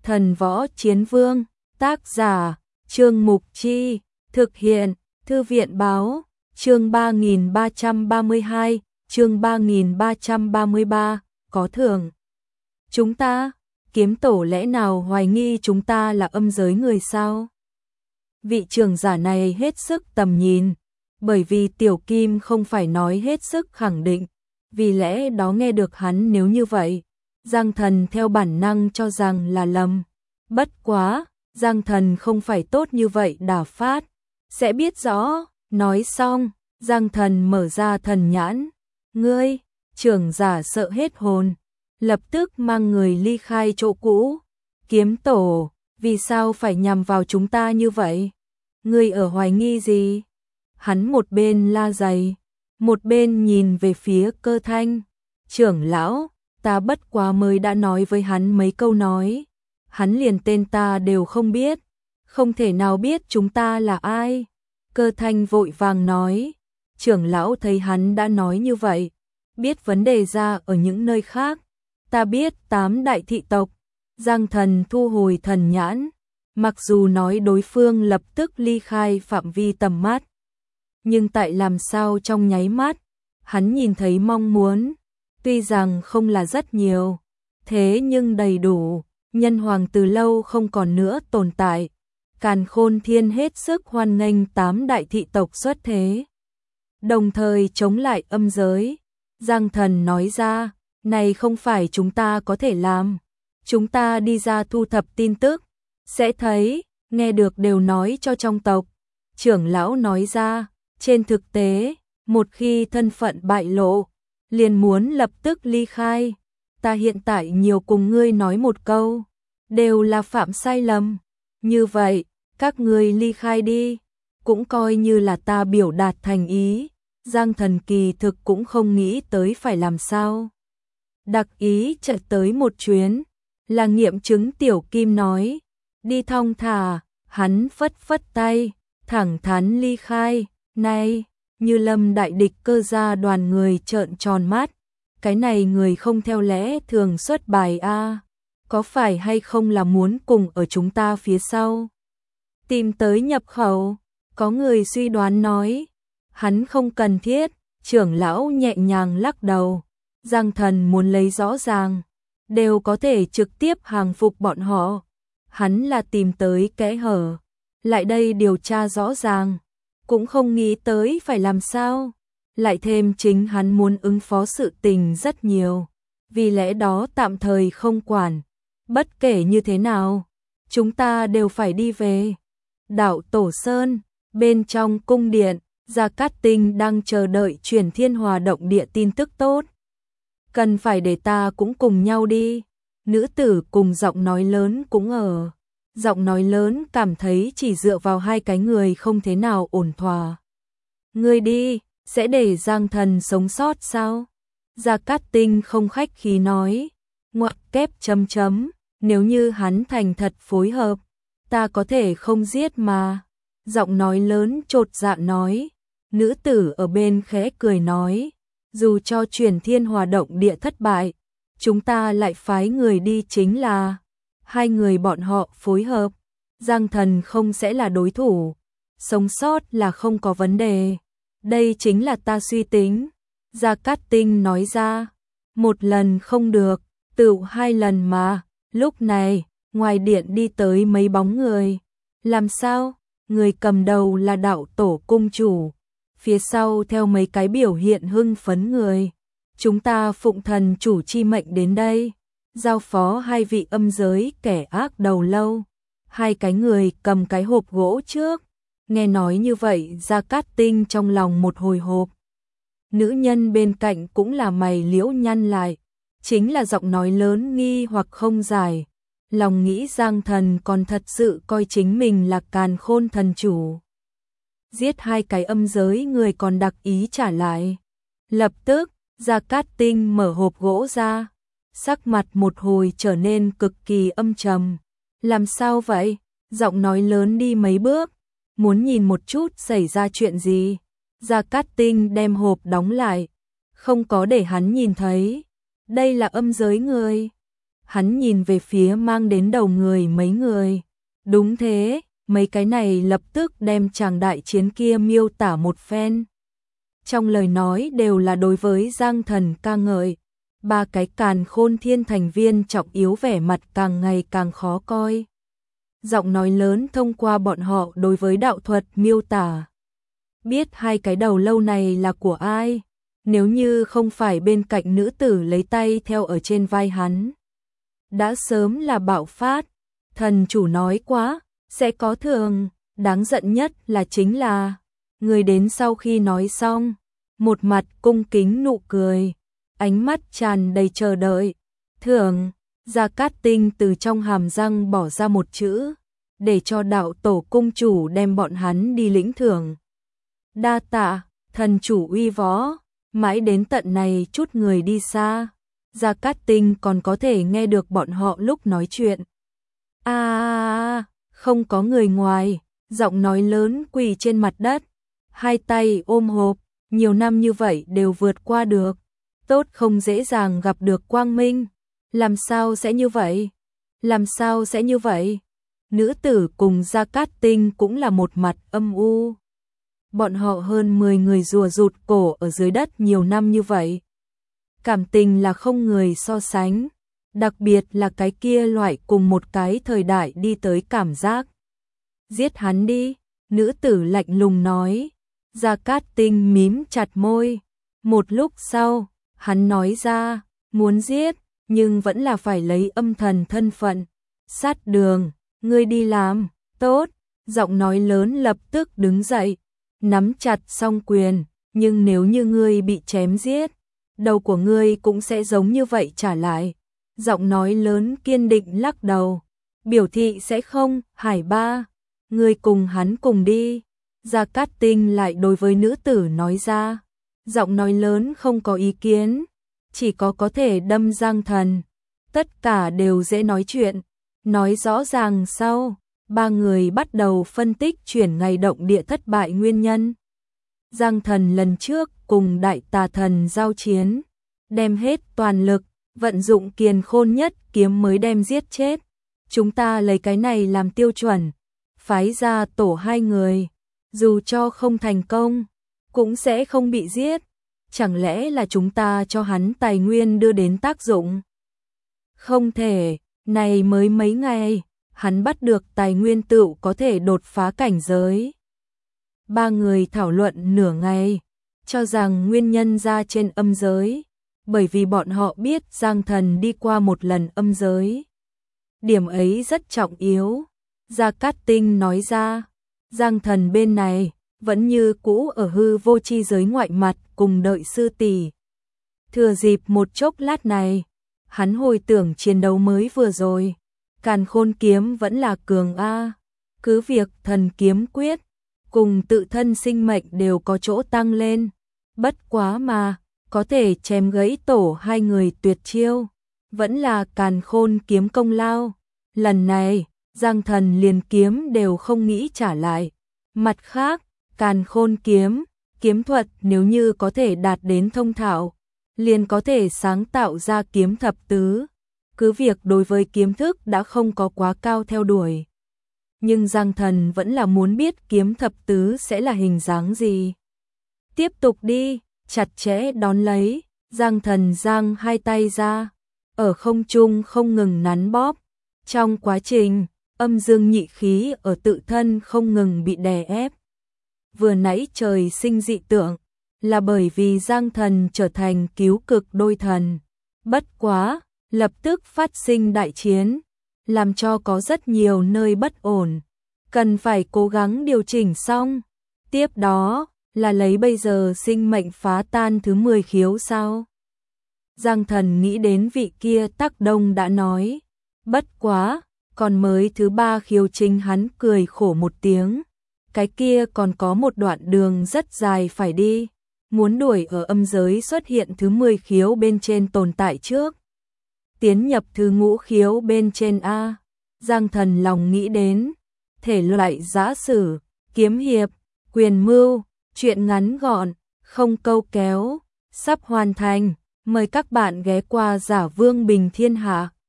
Thần Võ Chiến Vương, tác giả, Trương Mục Chi, thực hiện, Thư viện Báo, chương 3332, chương 3333, có thưởng. Chúng ta, Kiếm Tổ lẽ nào hoài nghi chúng ta là âm giới người sao? Vị trưởng giả này hết sức tầm nhìn, bởi vì Tiểu Kim không phải nói hết sức khẳng định, vì lẽ đó nghe được hắn nếu như vậy, Giang Thần theo bản năng cho rằng là lầm. Bất quá, Giang Thần không phải tốt như vậy đả phát, sẽ biết rõ. Nói xong, Giang Thần mở ra thần nhãn. Ngươi, trưởng giả sợ hết hồn, lập tức mang người ly khai chỗ cũ. Kiếm Tổ, vì sao phải nhằm vào chúng ta như vậy? Ngươi ở hoài nghi gì? Hắn một bên la giày, một bên nhìn về phía Cơ Thanh. Trưởng lão, ta bất quá mới đã nói với hắn mấy câu nói. Hắn liền tên ta đều không biết, không thể nào biết chúng ta là ai. Cơ Thanh vội vàng nói, trưởng lão thấy hắn đã nói như vậy, biết vấn đề ra ở những nơi khác. Ta biết 8 đại thị tộc. Giang Thần thu hồi thần nhãn, mặc dù nói đối phương lập tức ly khai phạm vi tầm mắt, nhưng tại làm sao trong nháy mắt, hắn nhìn thấy mong muốn, tuy rằng không là rất nhiều, thế nhưng đầy đủ. Nhân hoàng từ lâu không còn nữa tồn tại. Càn Khôn Thiên hết sức hoan nghênh 8 đại thị tộc xuất thế, đồng thời chống lại âm giới. Giang Thần nói ra, này không phải chúng ta có thể làm. Chúng ta đi ra thu thập tin tức, sẽ thấy, nghe được đều nói cho trong tộc. Trưởng lão nói ra, trên thực tế, một khi thân phận bại lộ, liền muốn lập tức ly khai. Ta hiện tại nhiều cùng ngươi nói một câu, đều là phạm sai lầm. Như vậy, các ngươi ly khai đi, cũng coi như là ta biểu đạt thành ý. Giang Thần kỳ thực cũng không nghĩ tới phải làm sao. Đặc ý chạy tới một chuyến, là nghiệm chứng. Tiểu Kim nói, đi thong thả, hắn phất phất tay, thẳng thắn ly khai. Này, Như Lâm đại địch Cơ gia đoàn người trợn tròn mắt. Cái này người không theo lẽ thường xuất bài a, có phải hay không là muốn cùng ở chúng ta phía sau tìm tới nhập khẩu? Có người suy đoán nói, hắn không cần thiết. Trưởng lão nhẹ nhàng lắc đầu. Giang Thần muốn lấy rõ ràng, đều có thể trực tiếp hàng phục bọn họ. Hắn là tìm tới kẽ hở, lại đây điều tra rõ ràng, cũng không nghĩ tới phải làm sao. Lại thêm chính hắn muốn ứng phó sự tình rất nhiều, vì lẽ đó tạm thời không quản. Bất kể như thế nào, chúng ta đều phải đi về. Đạo Tổ Sơn, bên trong cung điện, Gia Cát Tinh đang chờ đợi truyền Thiên Hòa động địa tin tức tốt. Cần phải để ta cũng cùng nhau đi. Nữ tử cùng giọng nói lớn cũng ở. Giọng nói lớn cảm thấy chỉ dựa vào hai cái người không thế nào ổn thỏa. Ngươi đi, sẽ để Giang Thần sống sót sao? Gia Cát Tinh không khách khí nói. Ngoặc kép chấm chấm, nếu như hắn thành thật phối hợp, ta có thể không giết mà. Giọng nói lớn chột dạ nói. Nữ tử ở bên khẽ cười nói, dù cho truyền Thiên Hòa động địa thất bại, chúng ta lại phái người đi chính là. Hai người bọn họ phối hợp, Giang Thần không sẽ là đối thủ. Sống sót là không có vấn đề. Đây chính là ta suy tính. Gia Cát Tinh nói ra, một lần không được, tựu hai lần mà. Lúc này, ngoài điện đi tới mấy bóng người. Làm sao? Người cầm đầu là Đạo Tổ cung chủ, phía sau theo mấy cái biểu hiện hưng phấn người. Chúng ta phụng thần chủ chi mệnh đến đây, giao phó hai vị âm giới kẻ ác đầu lâu. Hai cái người cầm cái hộp gỗ trước. Nghe nói như vậy, Gia Cát Tinh trong lòng một hồi hộp. Nữ nhân bên cạnh cũng là mày liễu nhăn lại, chính là giọng nói lớn nghi hoặc không giải. Lòng nghĩ Giang Thần còn thật sự coi chính mình là Càn Khôn thần chủ. Giết hai cái âm giới người còn đặc ý trả lại. Lập tức, Gia Cát Tinh mở hộp gỗ ra, sắc mặt một hồi trở nên cực kỳ âm trầm. Làm sao vậy? Giọng nói lớn đi mấy bước, muốn nhìn một chút xảy ra chuyện gì. Gia Cát Tinh đem hộp đóng lại, không có để hắn nhìn thấy. Đây là âm giới người. Hắn nhìn về phía mang đến đầu người mấy người. Đúng thế, mấy cái này lập tức đem chàng đại chiến kia miêu tả một phen. Trong lời nói đều là đối với Giang Thần ca ngợi. Ba cái Càn Khôn Thiên thành viên trọng yếu vẻ mặt càng ngày càng khó coi. Giọng nói lớn thông qua bọn họ đối với đạo thuật miêu tả. Biết hai cái đầu lâu này là của ai? Nếu như không phải bên cạnh nữ tử lấy tay theo ở trên vai hắn, đã sớm là bạo phát. Thần chủ nói quá, sẽ có thưởng. Đáng giận nhất là chính là người đến sau khi nói xong, một mặt cung kính nụ cười, ánh mắt tràn đầy chờ đợi. Thưởng. Gia Cát Tinh từ trong hàm răng bỏ ra một chữ, để cho đạo tổ cung chủ đem bọn hắn đi lĩnh thưởng. Đa tạ, thần chủ uy võ. Mãi đến tận này chút người đi xa, Gia Cát Tinh còn có thể nghe được bọn họ lúc nói chuyện. Không có người ngoài, giọng nói lớn quỳ trên mặt đất, hai tay ôm hộp, nhiều năm như vậy đều vượt qua được. Tốt không dễ dàng gặp được quang minh, làm sao sẽ như vậy? Làm sao sẽ như vậy? Nữ tử cùng Gia Cát Tinh cũng là một mặt âm u. Bọn họ hơn 10 người rùa rụt cổ ở dưới đất nhiều năm như vậy. Cảm tình là không người so sánh, đặc biệt là cái kia loại cùng một cái thời đại đi tới cảm giác. Giết hắn đi, nữ tử lạnh lùng nói. Gia Cát Tinh mím chặt môi. Một lúc sau, hắn nói ra, muốn giết, nhưng vẫn là phải lấy âm thần thân phận. Sát đường, ngươi đi làm, tốt. Giọng nói lớn lập tức đứng dậy, nắm chặt song quyền, nhưng nếu như ngươi bị chém giết, đầu của ngươi cũng sẽ giống như vậy trả lại. Giọng nói lớn kiên định lắc đầu, biểu thị sẽ không. Hải Ba, ngươi cùng hắn cùng đi. Gia Cát Tinh lại đối với nữ tử nói ra, giọng nói lớn không có ý kiến, chỉ có thể đâm Giang Thần. Tất cả đều dễ nói chuyện, nói rõ ràng sau. Ba người bắt đầu phân tích chuyển ngày động địa thất bại nguyên nhân. Giang Thần lần trước cùng Đại Tà Thần giao chiến, đem hết toàn lực, vận dụng kiền khôn nhất kiếm mới đem giết chết. Chúng ta lấy cái này làm tiêu chuẩn, phái ra tổ hai người, dù cho không thành công, cũng sẽ không bị giết. Chẳng lẽ là chúng ta cho hắn tài nguyên đưa đến tác dụng? Không thể, này mới mấy ngày, hắn bắt được tài nguyên tựu có thể đột phá cảnh giới. Ba người thảo luận nửa ngày, cho rằng nguyên nhân ra trên âm giới, bởi vì bọn họ biết Giang Thần đi qua một lần âm giới. Điểm ấy rất trọng yếu. Gia Cát Tinh nói ra, Giang Thần bên này vẫn như cũ ở hư vô chi giới ngoại mặt cùng đợi sư tỷ. Thừa dịp một chốc lát này, hắn hồi tưởng chiến đấu mới vừa rồi. Càn Khôn kiếm vẫn là cường a, cứ việc thần kiếm quyết cùng tự thân sinh mệnh đều có chỗ tăng lên, bất quá mà có thể chém gãy tổ hai người tuyệt chiêu, vẫn là Càn Khôn kiếm công lao. Lần này, Giang Thần liền kiếm đều không nghĩ trả lại. Mặt khác, Càn Khôn kiếm, kiếm thuật nếu như có thể đạt đến thông thạo, liền có thể sáng tạo ra kiếm thập tứ. Cứ việc đối với kiếm thức đã không có quá cao theo đuổi, nhưng Giang Thần vẫn là muốn biết kiếm thập tứ sẽ là hình dáng gì. Tiếp tục đi, chặt chẽ đón lấy. Giang Thần giang hai tay ra, ở không trung không ngừng nắn bóp. Trong quá trình, âm dương nhị khí ở tự thân không ngừng bị đè ép. Vừa nãy trời sinh dị tượng, là bởi vì Giang Thần trở thành cứu cực đôi thần. Bất quá, lập tức phát sinh đại chiến, làm cho có rất nhiều nơi bất ổn, cần phải cố gắng điều chỉnh xong. Tiếp đó, là lấy bây giờ sinh mệnh phá tan thứ 10 khiếu sao? Giang Thần nghĩ đến vị kia Tắc Đông đã nói, bất quá, còn mới thứ 3 khiếu chính hắn cười khổ một tiếng. Cái kia còn có một đoạn đường rất dài phải đi, muốn đuổi ở âm giới xuất hiện thứ 10 khiếu bên trên tồn tại trước. Tiến nhập thứ ngũ khiếu bên trên A. Giang Thần lòng nghĩ đến, thể loại giã sử, kiếm hiệp, quyền mưu, chuyện ngắn gọn, không câu kéo, sắp hoàn thành. Mời các bạn ghé qua Giả Vương Bình Thiên Hạ.